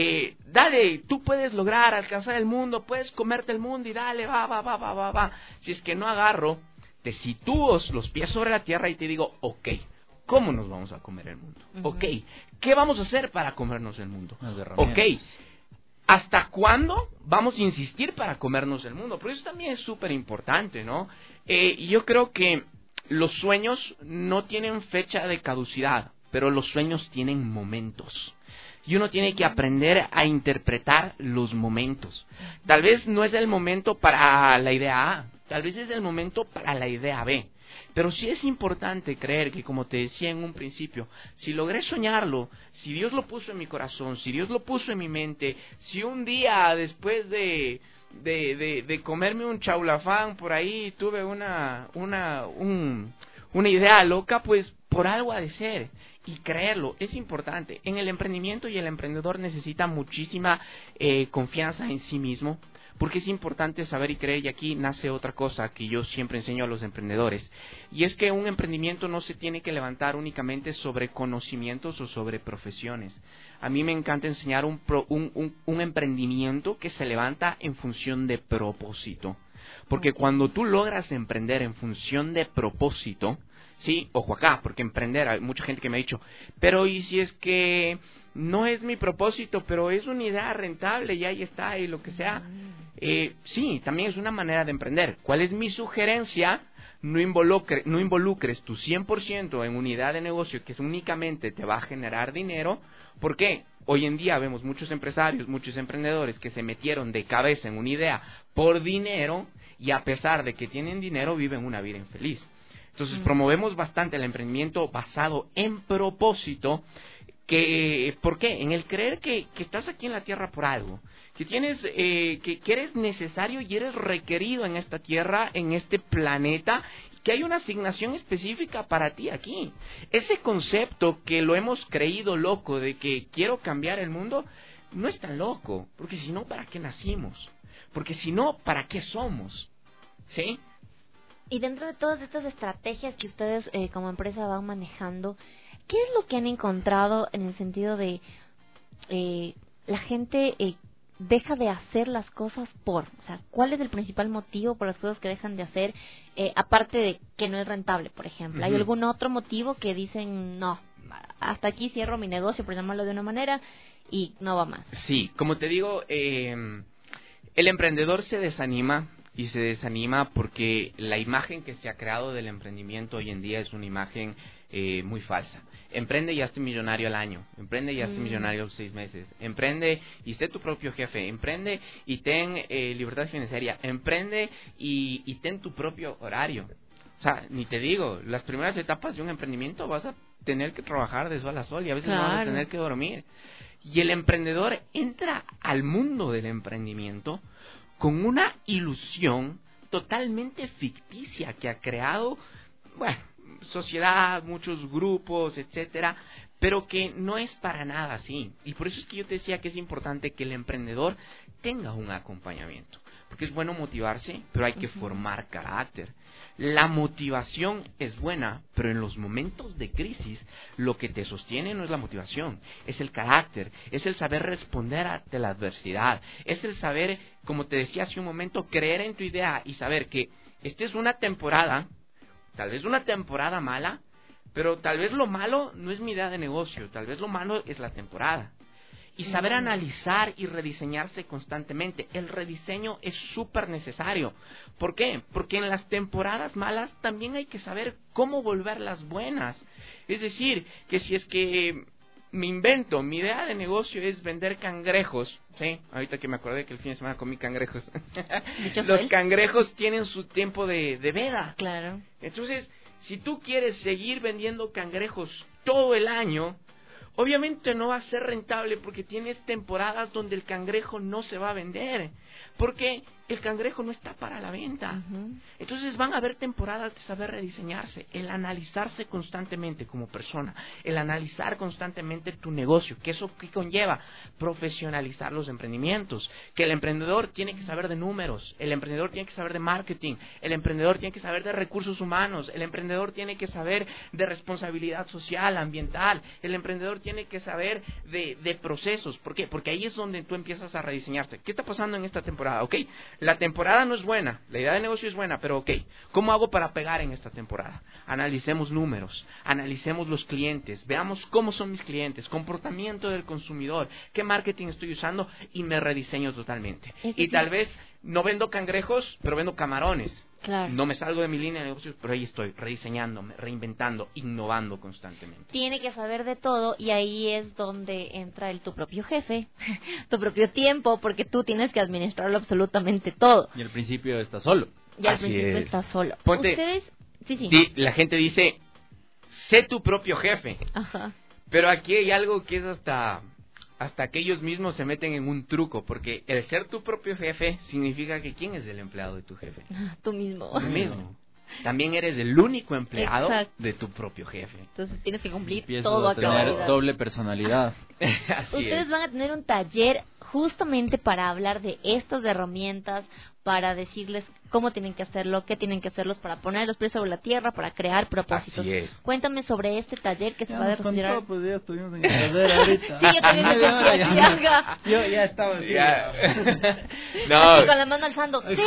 dale, tú puedes lograr alcanzar el mundo, puedes comerte el mundo y dale, va. Si es que no agarro, te sitúo los pies sobre la tierra y te digo, ok, ¿cómo nos vamos a comer el mundo? Ok, ¿qué vamos a hacer para comernos el mundo? Ok, ¿hasta cuándo vamos a insistir para comernos el mundo? Porque eso también es súper importante, ¿no? Yo creo que los sueños no tienen fecha de caducidad, pero los sueños tienen momentos. Y uno tiene que aprender a interpretar los momentos. Tal vez no es el momento para la idea A, tal vez es el momento para la idea B. Pero sí es importante creer que, como te decía en un principio, si logré soñarlo, si Dios lo puso en mi corazón, si Dios lo puso en mi mente, si un día después de comerme un chaulafán por ahí tuve una idea loca, pues por algo ha de ser. Y creerlo es importante. En el emprendimiento, y el emprendedor necesita muchísima confianza en sí mismo, porque es importante saber y creer. Y aquí nace otra cosa que yo siempre enseño a los emprendedores, y es que un emprendimiento no se tiene que levantar únicamente sobre conocimientos o sobre profesiones. A mí me encanta enseñar un emprendimiento que se levanta en función de propósito, porque cuando tú logras emprender en función de propósito, sí, ojo acá, porque emprender, hay mucha gente que me ha dicho, pero ¿y si es que no es mi propósito, pero es una idea rentable y ahí está y lo que sea? Sí, también es una manera de emprender. ¿Cuál es mi sugerencia? No involucres tu 100% en una idea de negocio que únicamente te va a generar dinero. ¿Por qué? Hoy en día vemos muchos empresarios, muchos emprendedores que se metieron de cabeza en una idea por dinero, y a pesar de que tienen dinero viven una vida infeliz. Entonces promovemos bastante el emprendimiento basado en propósito. ¿Por qué? En el creer que estás aquí en la tierra por algo, que tienes, que eres necesario y eres requerido en esta tierra, en este planeta, que hay una asignación específica para ti aquí. Ese concepto que lo hemos creído loco de que quiero cambiar el mundo, no es tan loco, porque si no, ¿para qué nacimos? Porque si no, ¿para qué somos? ¿Sí? Y dentro de todas estas estrategias que ustedes como empresa van manejando, ¿qué es lo que han encontrado en el sentido de la gente deja de hacer las cosas o sea, ¿cuál es el principal motivo por las cosas que dejan de hacer, aparte de que no es rentable, por ejemplo? ¿Hay algún otro motivo que dicen, no, hasta aquí cierro mi negocio, por llamarlo de una manera, y no va más? Sí, como te digo, el emprendedor se desanima, y se desanima porque la imagen que se ha creado del emprendimiento hoy en día es una imagen muy falsa. Emprende y hazte millonario al año, emprende y hazte millonario a los 6 meses, emprende y sé tu propio jefe, emprende y ten libertad financiera, emprende y ten tu propio horario. O sea, ni te digo, las primeras etapas de un emprendimiento vas a tener que trabajar de sol a sol y a veces no vas a tener que dormir. Y el emprendedor entra al mundo del emprendimiento con una ilusión totalmente ficticia que ha creado, bueno, sociedad, muchos grupos, etcétera, pero que no es para nada así. Y por eso es que yo te decía que es importante que el emprendedor tenga un acompañamiento, porque es bueno motivarse, pero hay que formar carácter. La motivación es buena, pero en los momentos de crisis lo que te sostiene no es la motivación, es el carácter, es el saber responder ante la adversidad, es el saber, como te decía hace un momento, creer en tu idea y saber que esta es una temporada, tal vez una temporada mala, pero tal vez lo malo no es mi idea de negocio, tal vez lo malo es la temporada. Y saber analizar y rediseñarse constantemente. El rediseño es súper necesario. ¿Por qué? Porque en las temporadas malas también hay que saber cómo volverlas buenas. Es decir, que si es que me invento, mi idea de negocio es vender cangrejos, ¿sí? Ahorita que me acordé que el fin de semana comí cangrejos. Los cangrejos tienen su tiempo de veda. Claro. Entonces, si tú quieres seguir vendiendo cangrejos todo el año, obviamente no va a ser rentable porque tienes temporadas donde el cangrejo no se va a vender, porque el cangrejo no está para la venta. Entonces van a haber temporadas de saber rediseñarse, el analizarse constantemente como persona, el analizar constantemente tu negocio, que eso que conlleva profesionalizar los emprendimientos, que el emprendedor tiene que saber de números, el emprendedor tiene que saber de marketing, el emprendedor tiene que saber de recursos humanos, el emprendedor tiene que saber de responsabilidad social, ambiental, el emprendedor tiene que saber de procesos. ¿Por qué? Porque ahí es donde tú empiezas a rediseñarte. ¿Qué está pasando en esta temporada? Ok, la temporada no es buena, la idea de negocio es buena, pero ok, ¿cómo hago para pegar en esta temporada? Analicemos números, analicemos los clientes, veamos cómo son mis clientes, comportamiento del consumidor, qué marketing estoy usando y me rediseño totalmente. Y tal vez no vendo cangrejos, pero vendo camarones. Claro. No me salgo de mi línea de negocios, pero ahí estoy, rediseñándome, reinventando, innovando constantemente. Tiene que saber de todo y ahí es donde entra tu propio jefe, tu propio tiempo, porque tú tienes que administrarlo absolutamente todo. Y al principio estás solo. Y al Así principio es. estás solo. Ponte, Ustedes, sí. La gente dice, sé tu propio jefe. Ajá. Pero aquí hay algo que es hasta que ellos mismos se meten en un truco, porque el ser tu propio jefe significa que ¿quién es el empleado de tu jefe? Tú mismo. Tú mismo. También eres el único empleado de tu propio jefe. Entonces tienes que cumplir Empiezo todo a a tener cabalidad. doble personalidad. Así Ustedes es. van a tener un taller justamente para hablar de estas herramientas, para decirles cómo tienen que hacerlo, qué tienen que hacerlos para poner los pies sobre la tierra, para crear propósitos. Así es. Cuéntame sobre este taller que se va a desarrollar. Pues ya estuvimos en el taller ahorita. Sí, yo también me sentí así, ajá. Yo ya estaba así. No, Así con la mano alzando. Sí,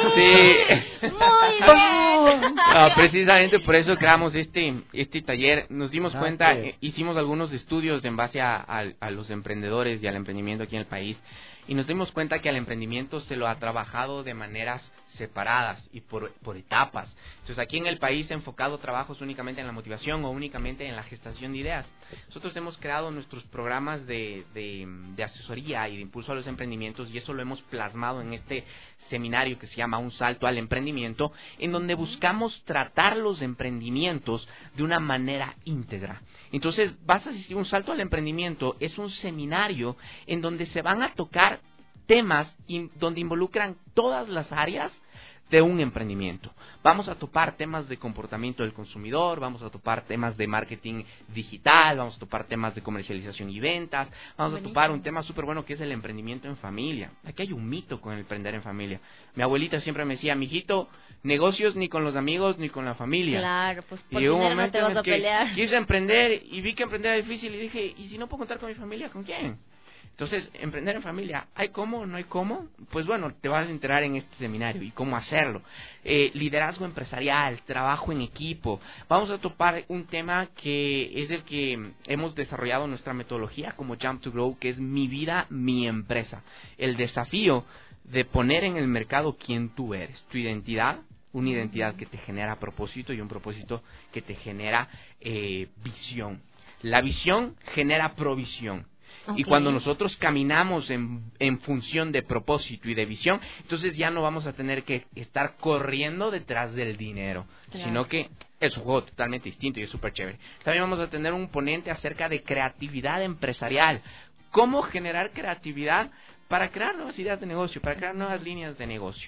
muy bien. No, precisamente por eso creamos este taller. Nos dimos cuenta, hicimos algunos estudios en base a los emprendedores y al emprendimiento aquí en el país, y nos dimos cuenta que al emprendimiento se lo ha trabajado de maneras separadas y por etapas. Entonces aquí en el país he enfocado trabajos únicamente en la motivación o únicamente en la gestación de ideas. Nosotros hemos creado nuestros programas de asesoría y de impulso a los emprendimientos, y eso lo hemos plasmado en este seminario que se llama Un Salto al Emprendimiento, en donde buscamos tratar los emprendimientos de una manera íntegra. Entonces vas a asistir a Un Salto al Emprendimiento, es un seminario en donde se van a tocar temas donde involucran todas las áreas de un emprendimiento. Vamos a topar temas de comportamiento del consumidor, vamos a topar temas de marketing digital, vamos a topar temas de comercialización y ventas, vamos a topar un tema súper bueno que es el emprendimiento en familia. Aquí hay un mito con el emprender en familia. Mi abuelita siempre me decía, mijito, negocios ni con los amigos ni con la familia. Claro, pues por y hubo un dinero no momento te vas en a el que pelear. quise emprender y vi que emprender era difícil y dije, ¿y si no puedo contar con mi familia? ¿Con quién? Entonces, emprender en familia, ¿hay cómo? ¿No hay cómo? Pues bueno, te vas a enterar en este seminario y cómo hacerlo. Liderazgo empresarial, trabajo en equipo. Vamos a topar un tema que es el que hemos desarrollado nuestra metodología como Jump to Grow, que es mi vida, mi empresa. El desafío de poner en el mercado quién tú eres, tu identidad, una identidad que te genera propósito y un propósito que te genera visión. La visión genera provisión. Okay. Y cuando nosotros caminamos en función de propósito y de visión, entonces ya no vamos a tener que estar corriendo detrás del dinero, sino que es un juego totalmente distinto y es súper chévere. También vamos a tener un ponente acerca de creatividad empresarial. ¿Cómo generar creatividad para crear nuevas ideas de negocio, para crear nuevas líneas de negocio?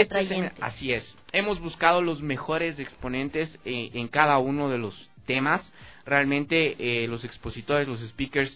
Así es. Hemos buscado los mejores exponentes en cada uno de los temas. Realmente los expositores, los speakers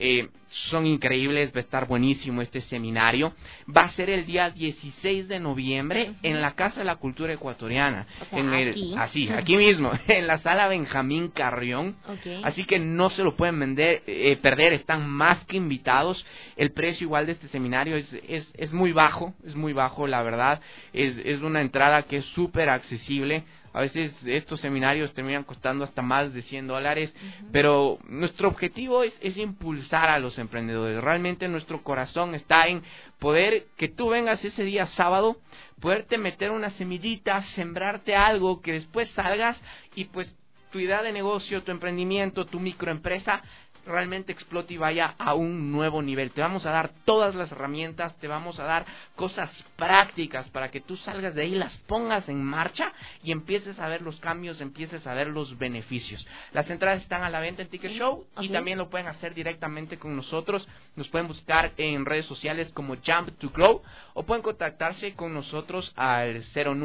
son increíbles. Va a estar buenísimo este seminario. Va a ser el día 16 de noviembre en la Casa de la Cultura Ecuatoriana. O sea, aquí mismo, en la sala Benjamín Carrión. Okay. Así que no se lo pueden perder, están más que invitados. El precio igual de este seminario es muy bajo, la verdad. Es una entrada que es súper accesible. A veces estos seminarios terminan costando hasta más de $100, pero nuestro objetivo es impulsar a los emprendedores. Realmente nuestro corazón está en poder que tú vengas ese día sábado, poderte meter una semillita, sembrarte algo, que después salgas y pues tu idea de negocio, tu emprendimiento, tu microempresa realmente explote y vaya a un nuevo nivel. Te vamos a dar todas las herramientas, te vamos a dar cosas prácticas para que tú salgas de ahí, las pongas en marcha y empieces a ver los cambios, empieces a ver los beneficios. Las entradas están a la venta en Ticket Show y también lo pueden hacer directamente con nosotros. Nos pueden buscar en redes sociales como Jump to Grow o pueden contactarse con nosotros al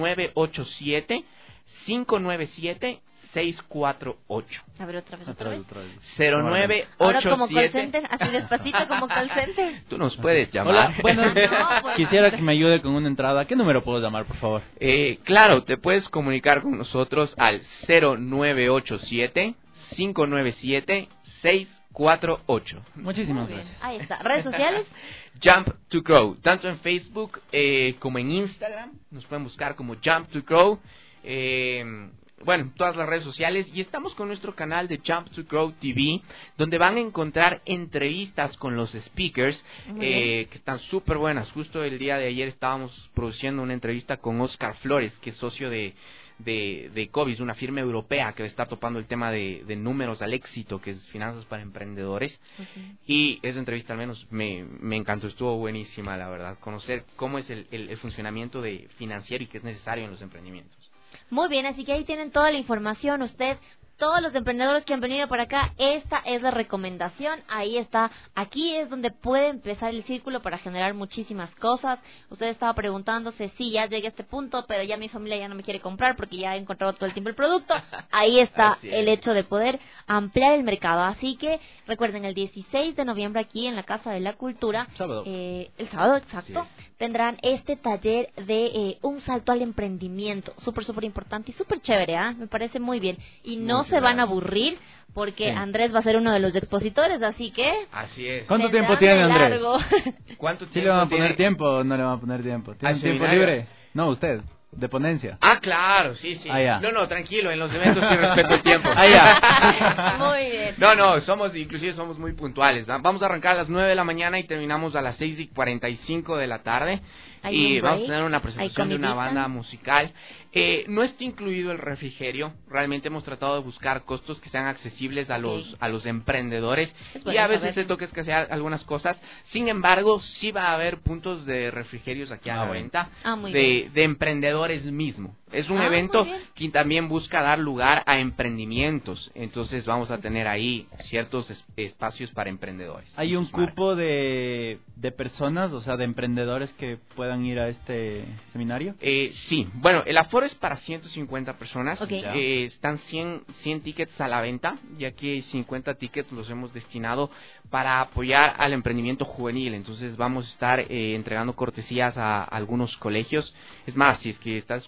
0987 597 648. A ver, otra vez. 0987. Ahora como call center, así despacito como call center. Tú nos puedes llamar. Hola, bueno, quisiera que me ayude con una entrada. ¿Qué número puedo llamar, por favor? Claro, te puedes comunicar con nosotros al 0987 597 648. Muchísimas gracias. Ahí está. ¿Redes sociales? Jump to Grow, tanto en Facebook como en Instagram. Nos pueden buscar como Jump to Grow. Bueno, todas las redes sociales, y estamos con nuestro canal de Jump to Grow TV, donde van a encontrar entrevistas con los speakers que están súper buenas. Justo el día de ayer estábamos produciendo una entrevista con Oscar Flores, que es socio de Cobis, una firma europea que está topando el tema de números al éxito, que es finanzas para emprendedores. Y esa entrevista al menos me encantó, estuvo buenísima, la verdad, conocer cómo es el funcionamiento financiero y qué es necesario en los emprendimientos. Muy bien, así que ahí tienen toda la información. Usted, todos los emprendedores que han venido por acá, esta es la recomendación. Ahí está, aquí es donde puede empezar el círculo para generar muchísimas cosas. Usted estaba preguntándose, sí, ya llegué a este punto, pero ya mi familia ya no me quiere comprar porque ya he encontrado todo el tiempo el producto. Ahí está el hecho de poder ampliar el mercado. Así que recuerden, el 16 de noviembre aquí en la Casa de la Cultura, el sábado, exacto, tendrán este taller de un salto al emprendimiento, súper importante y súper chévere, me parece muy bien. Y no se van a aburrir porque Andrés va a ser uno de los expositores, así que... Así es. ¿Cuánto tiempo tiene Andrés? ¿Cuánto tiempo ¿Sí le van a poner tiempo o no le van a poner tiempo? ¿Tiene tiempo libre? No, usted. De ponencia. Claro, sí. Ya. No, tranquilo, en los eventos sí respeto el tiempo. Ya. Muy bien. No, somos muy puntuales. Vamos a arrancar a las 9 de la mañana y terminamos a las 6:45 de la tarde. Y vamos a tener una presentación de una banda musical. No está incluido el refrigerio. Realmente hemos tratado de buscar costos que sean accesibles a los emprendedores. Y a veces se toca escasear algunas cosas. Sin embargo, sí va a haber puntos de refrigerios aquí a la venta de emprendedores mismo. Es un evento que también busca dar lugar a emprendimientos. Entonces vamos a tener ahí ciertos espacios para emprendedores. ¿Hay un cupo de personas, o sea, de emprendedores que puedan ir a este seminario? Sí. Bueno, el aforo es para 150 personas. Están 100 tickets a la venta, ya que 50 tickets los hemos destinado para apoyar al emprendimiento juvenil. Entonces vamos a estar entregando cortesías a algunos colegios. Es más, si es que estás escuchando, eres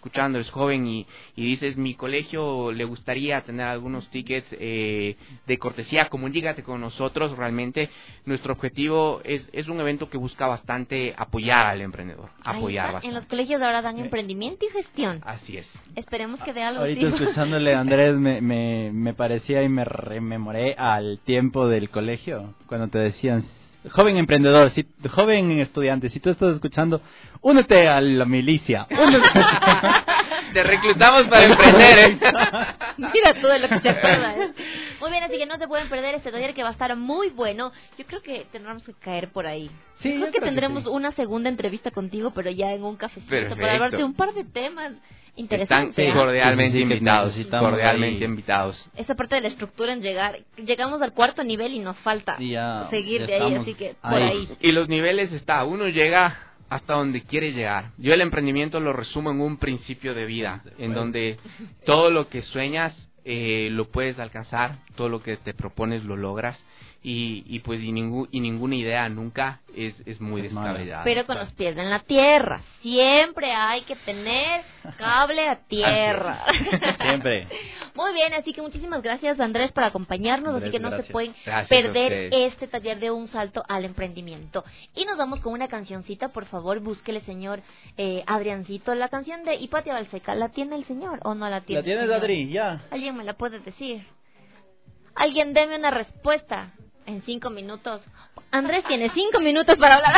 joven y dices, mi colegio le gustaría tener algunos tickets de cortesía, comunícate con nosotros. Realmente nuestro objetivo es un evento que busca bastante apoyar al emprendedor, apoyar bastante. En los colegios ahora dan emprendimiento y gestión. Así es. Esperemos que dé algo. Ahorita escuchándole a Andrés me parecía y me rememoré al tiempo del colegio, cuando te decían, joven emprendedor, joven estudiante, si tú estás escuchando, únete a la milicia. Te reclutamos para emprender, ¿eh? Mira todo lo que se acuerda, ¿eh? Muy bien, así que no se pueden perder este taller que va a estar muy bueno. Yo creo que tendremos que caer por ahí. Sí, creo que tendremos una segunda entrevista contigo, pero ya en un cafecito. Perfecto. Para hablarte de un par de temas interesantes. Están cordialmente invitados. Cordialmente invitados. Esa parte de la estructura en llegamos al 4º nivel y nos falta seguir de ahí, así que por ahí. Y los niveles uno llega hasta donde quiere llegar. Yo el emprendimiento lo resumo en un principio de vida, en donde todo lo que sueñas lo puedes alcanzar, todo lo que te propones lo logras, y ninguna idea nunca es muy descabellada. Pero con los pies en la tierra, siempre hay que tener cable a tierra. Siempre. Muy bien, así que muchísimas gracias, Andrés, por acompañarnos. Andrés, así que no se pueden gracias perder este taller de un salto al emprendimiento. Y nos vamos con una cancioncita, por favor, búsquele, señor Adriancito, la canción de Hipatia Balseca. ¿La tiene el señor o no la tiene? ¿La tienes, Adri? Ya. ¿Alguien me la puede decir? Alguien deme una respuesta en 5 minutos. Andrés tiene 5 minutos para hablar.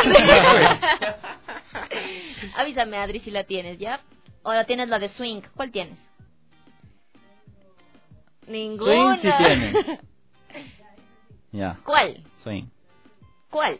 Avísame, Adri, si la tienes, ¿ya? ¿O la tienes la de Swing? ¿Cuál tienes? Ninguna. Swing sí tiene. Ya. ¿Cuál? Swing. ¿Cuál?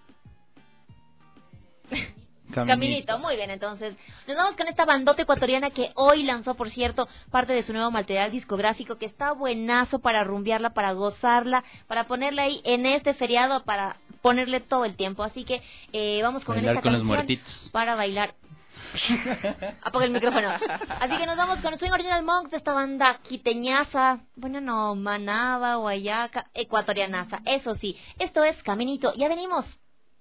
Caminito, muy bien, entonces nos vamos con esta bandota ecuatoriana que hoy lanzó, por cierto, parte de su nuevo material discográfico, que está buenazo para rumbearla, para gozarla, para ponerla ahí en este feriado, para ponerle todo el tiempo, así que vamos con bailar esta con canción los muertitos. para bailar. Apaga el micrófono. Así que nos vamos con Swing Original Monks, de esta banda quiteñaza, bueno, no, Manaba, Guayaca, ecuatorianaza, eso sí, esto es Caminito, ya venimos.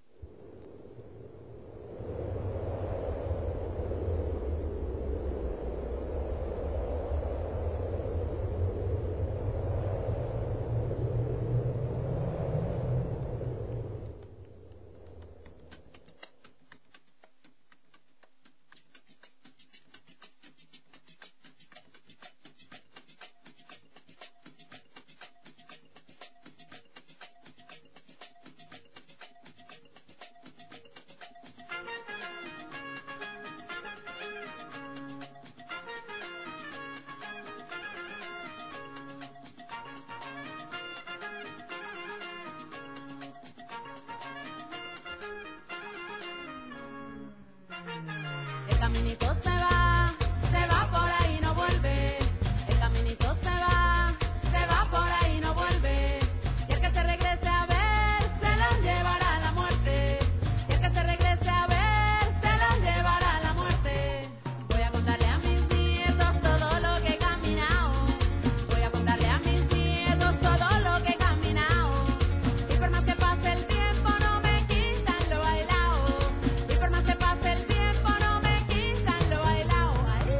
caminito se va por ahí no vuelve. El caminito se va por ahí no vuelve. Y el que se regrese a ver, se lo llevará la muerte. Y el que se regrese a ver, se lo llevará la muerte. Voy a contarle a mis nietos todo lo que he caminado. Voy a contarle a mis nietos todo lo que he caminado. Y por más que pase el tiempo no me quitan lo bailado. Y por más que pase el tiempo no me quitan lo bailado.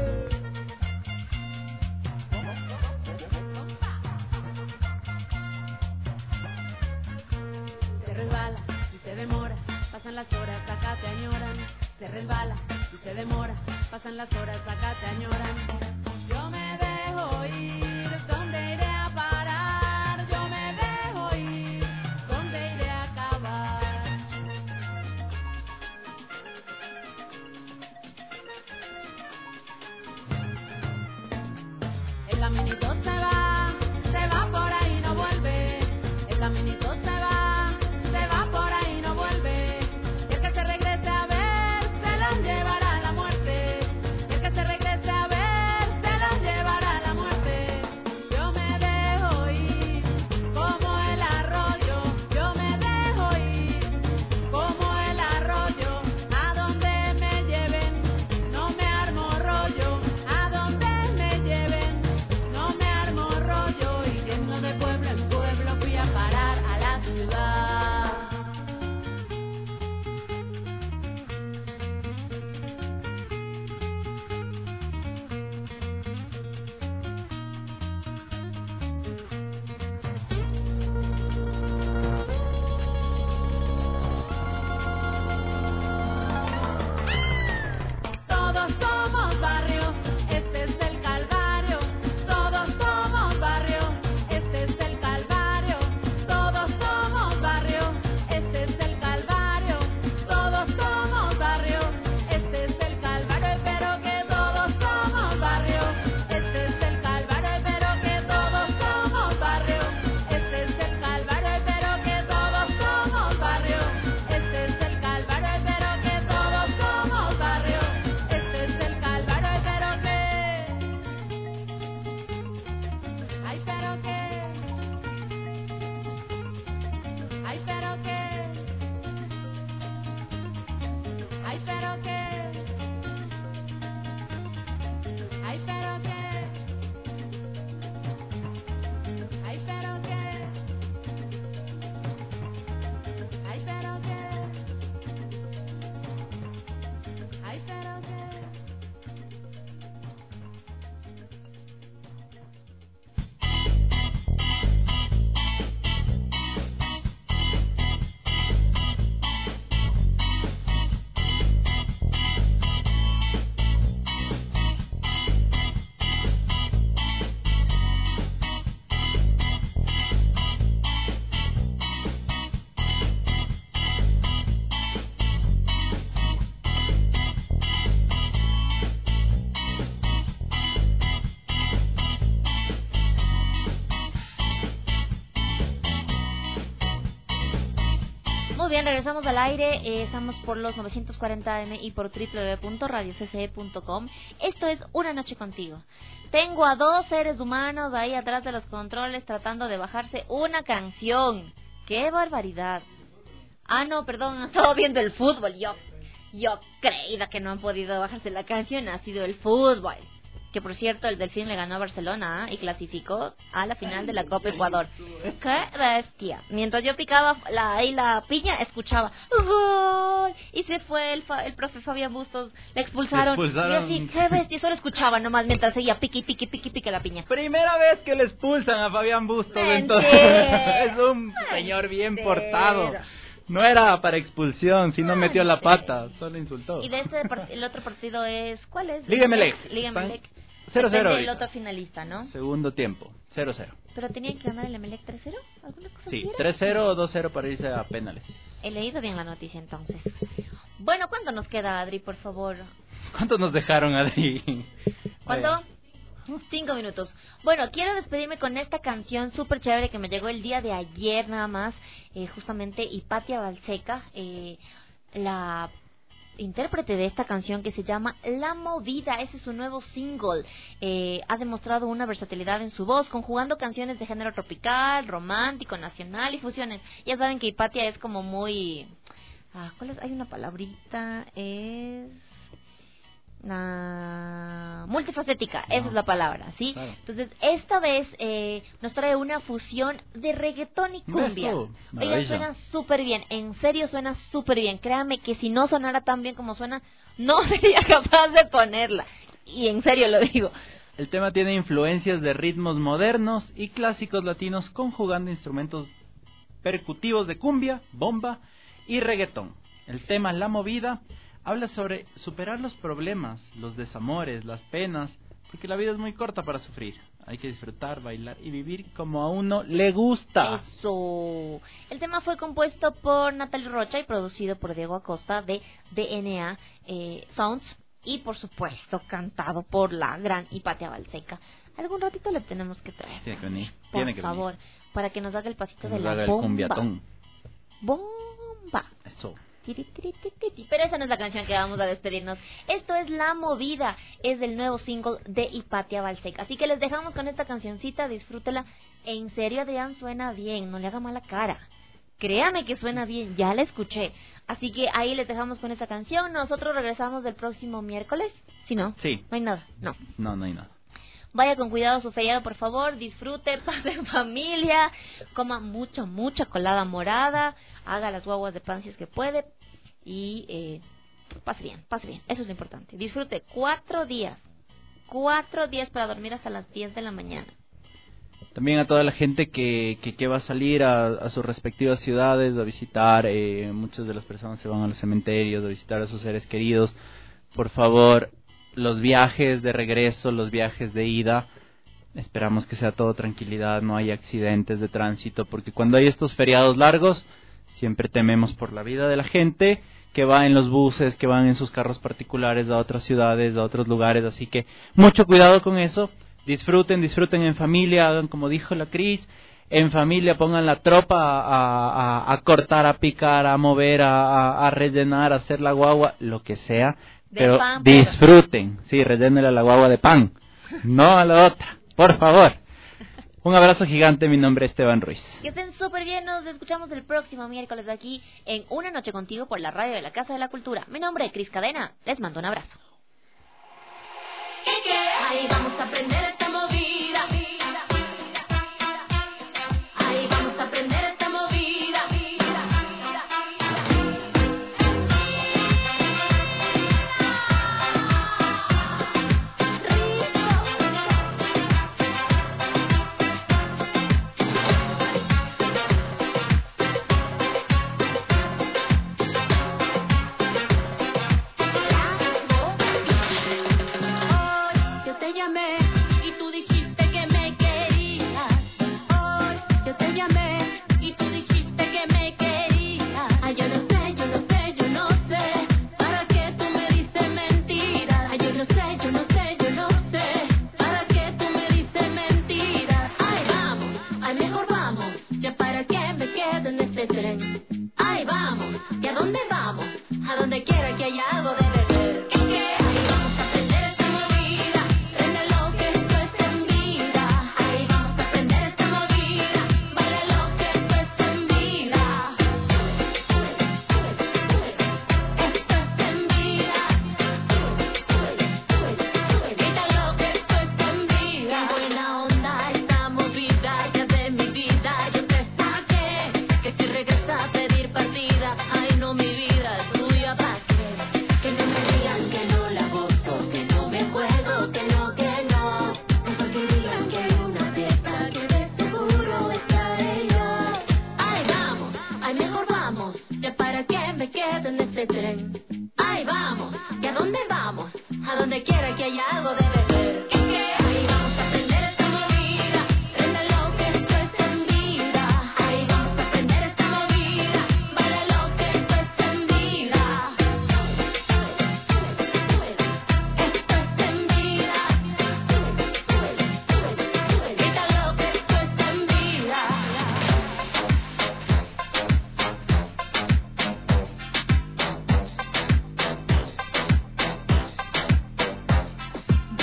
Se resbala y se demora, pasan las horas, acá te añoran. Se resbala y se demora, pasan las horas, acá te añoran. Yo me dejo ir, ¿dónde iré a parar? Yo me dejo ir, ¿dónde iré a acabar? El caminito se va por ahí no vuelve. El caminito se va por ahí no vuelve. Y el que se regrese a ver, se lo llevará la muerte. Y el que se regrese a ver, se lo llevará la muerte. Yo me dejo ir como el arroyo. Yo me dejo ir como el arroyo. A donde me lleven, no me armo rollo. A donde me lleven, no me armo rollo. Y yendo de pueblo en pueblo fui a parar a la bien, regresamos al aire. Estamos por los 940 AM y por www.radiocce.com. Esto es Una Noche Contigo. Tengo a dos seres humanos ahí atrás de los controles tratando de bajarse una canción. ¡Qué barbaridad! Ah, no, perdón, estaba viendo el fútbol. Yo creída que no han podido bajarse la canción. Ha sido el fútbol. Que por cierto, el Delfín le ganó a Barcelona y clasificó a la final de la Copa Ecuador. ¡Qué bestia! Mientras yo picaba la piña, escuchaba ¡gol! Y se fue el profe Fabián Bustos, le expulsaron. Y yo así, ¡qué bestia! Solo escuchaba nomás mientras seguía pique la piña. Primera vez que le expulsan a Fabián Bustos, entonces es un señor bien portado. No era para expulsión, si no metió la pata, solo insultó. Y de el otro partido es, ¿cuál es? Liga Emelec. 0-0. El otro finalista, ¿no? Segundo tiempo, 0-0. ¿Pero tenía que ganar el Emelec 3-0? ¿Alguna cosa Sí, así era? 3-0 o 2-0 para irse a penales. He leído bien la noticia entonces. Bueno, ¿cuánto nos queda, Adri, por favor? ¿Cuánto nos dejaron, Adri? ¿Cuánto? 5 minutos. Bueno, quiero despedirme con esta canción súper chévere que me llegó el día de ayer nada más. Justamente Hipatia Balseca, la intérprete de esta canción que se llama La Movida. Ese es su nuevo single. Ha demostrado una versatilidad en su voz, conjugando canciones de género tropical, romántico, nacional y fusiones. Ya saben que Hipatia es como muy... ¿cuál es? Hay una palabrita, es... multifacética, esa es la palabra, ¿sí? Claro. Entonces, esta vez nos trae una fusión de reggaetón y cumbia. Oigan, suena súper bien, en serio suena súper bien. Créanme que si no sonara tan bien como suena, no sería capaz de ponerla. Y en serio lo digo. El tema tiene influencias de ritmos modernos y clásicos latinos, conjugando instrumentos percutivos de cumbia, bomba y reggaetón. El tema La Movida habla sobre superar los problemas, los desamores, las penas, porque la vida es muy corta para sufrir. Hay que disfrutar, bailar y vivir como a uno le gusta. Eso. El tema fue compuesto por Natalie Rocha y producido por Diego Acosta de DNA Sounds y por supuesto cantado por la gran Hipatia Balseca. Algún ratito le tenemos que traer. Tiene que venir. Por favor, para que nos haga el pasito de la haga bomba. El cumbiatón. Bomba. Eso. Pero esa no es la canción que vamos a despedirnos. Esto es La Movida, es el nuevo single de Hipatia Balseca. Así que les dejamos con esta cancioncita, disfrútela. En serio, Adrián, suena bien, no le haga mala cara. Créame que suena bien, ya la escuché. Así que ahí les dejamos con esta canción. Nosotros regresamos el próximo miércoles. ¿Sí, no? Sí. No hay nada, no. No hay nada. Vaya con cuidado a su feriado, por favor, disfrute, pase en familia, coma mucha colada morada, haga las guaguas de pan si es que puede y pase bien, eso es lo importante. Disfrute 4 días para dormir hasta las 10 de la mañana. También a toda la gente que va a salir a sus respectivas ciudades a visitar, muchas de las personas se van a los cementerios a visitar a sus seres queridos, por favor, los viajes de regreso, los viajes de ida, esperamos que sea todo tranquilidad, no hay accidentes de tránsito, porque cuando hay estos feriados largos, siempre tememos por la vida de la gente que va en los buses, que van en sus carros particulares a otras ciudades, a otros lugares, así que mucho cuidado con eso, disfruten en familia, hagan como dijo la Cris, en familia pongan la tropa a cortar, a picar, a mover, a rellenar, a hacer la guagua, lo que sea. Pero pan, disfruten, sí, rellénela la guagua de pan, no a la otra, por favor. Un abrazo gigante, mi nombre es Esteban Ruiz. Que estén súper bien, nos escuchamos el próximo miércoles aquí en Una Noche Contigo por la radio de la Casa de la Cultura. Mi nombre es Cris Cadena, les mando un abrazo. Ahí vamos a aprender esta movida. Ahí vamos a aprender esta movida. Y tú dijiste que me querías. Hoy yo te llamé y tú dijiste que me querías. Ay, yo no sé, para qué tú me diste mentiras. Ay, yo no sé, para qué tú me diste mentiras. Ay, vamos, ay, mejor vamos, ya para qué me quedo en este tren. Ay, vamos.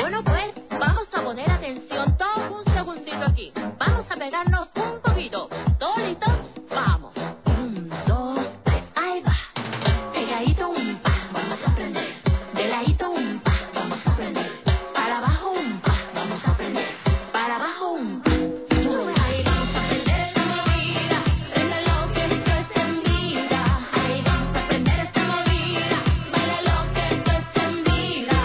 Bueno, pues, vamos a poner atención todo un segundito aquí. Vamos a pegarnos un poquito. ¿Todos listos? Vamos. 1, 2, 3, ahí va. Pegadito un pa, vamos a aprender. De ladito un pa, vamos a aprender. Para abajo un pa, vamos a aprender. Para abajo un pa. Ahí vamos a aprender esta movida. Prende lo que esto es en vida. Ahí vamos a aprender esta movida. Baila lo que esto es en vida.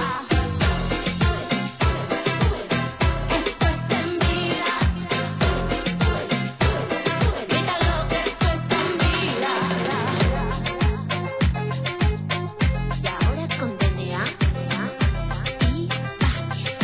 Esto es en vida. Grita lo que esto es en vida. Y ahora con DNA y Baña.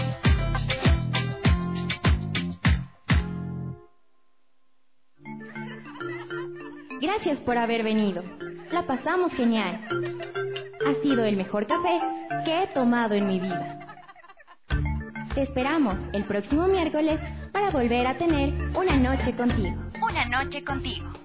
Gracias por haber venido. La pasamos genial. Ha sido el mejor café que he tomado en mi vida. Te esperamos el próximo miércoles para volver a tener una noche contigo. Una noche contigo.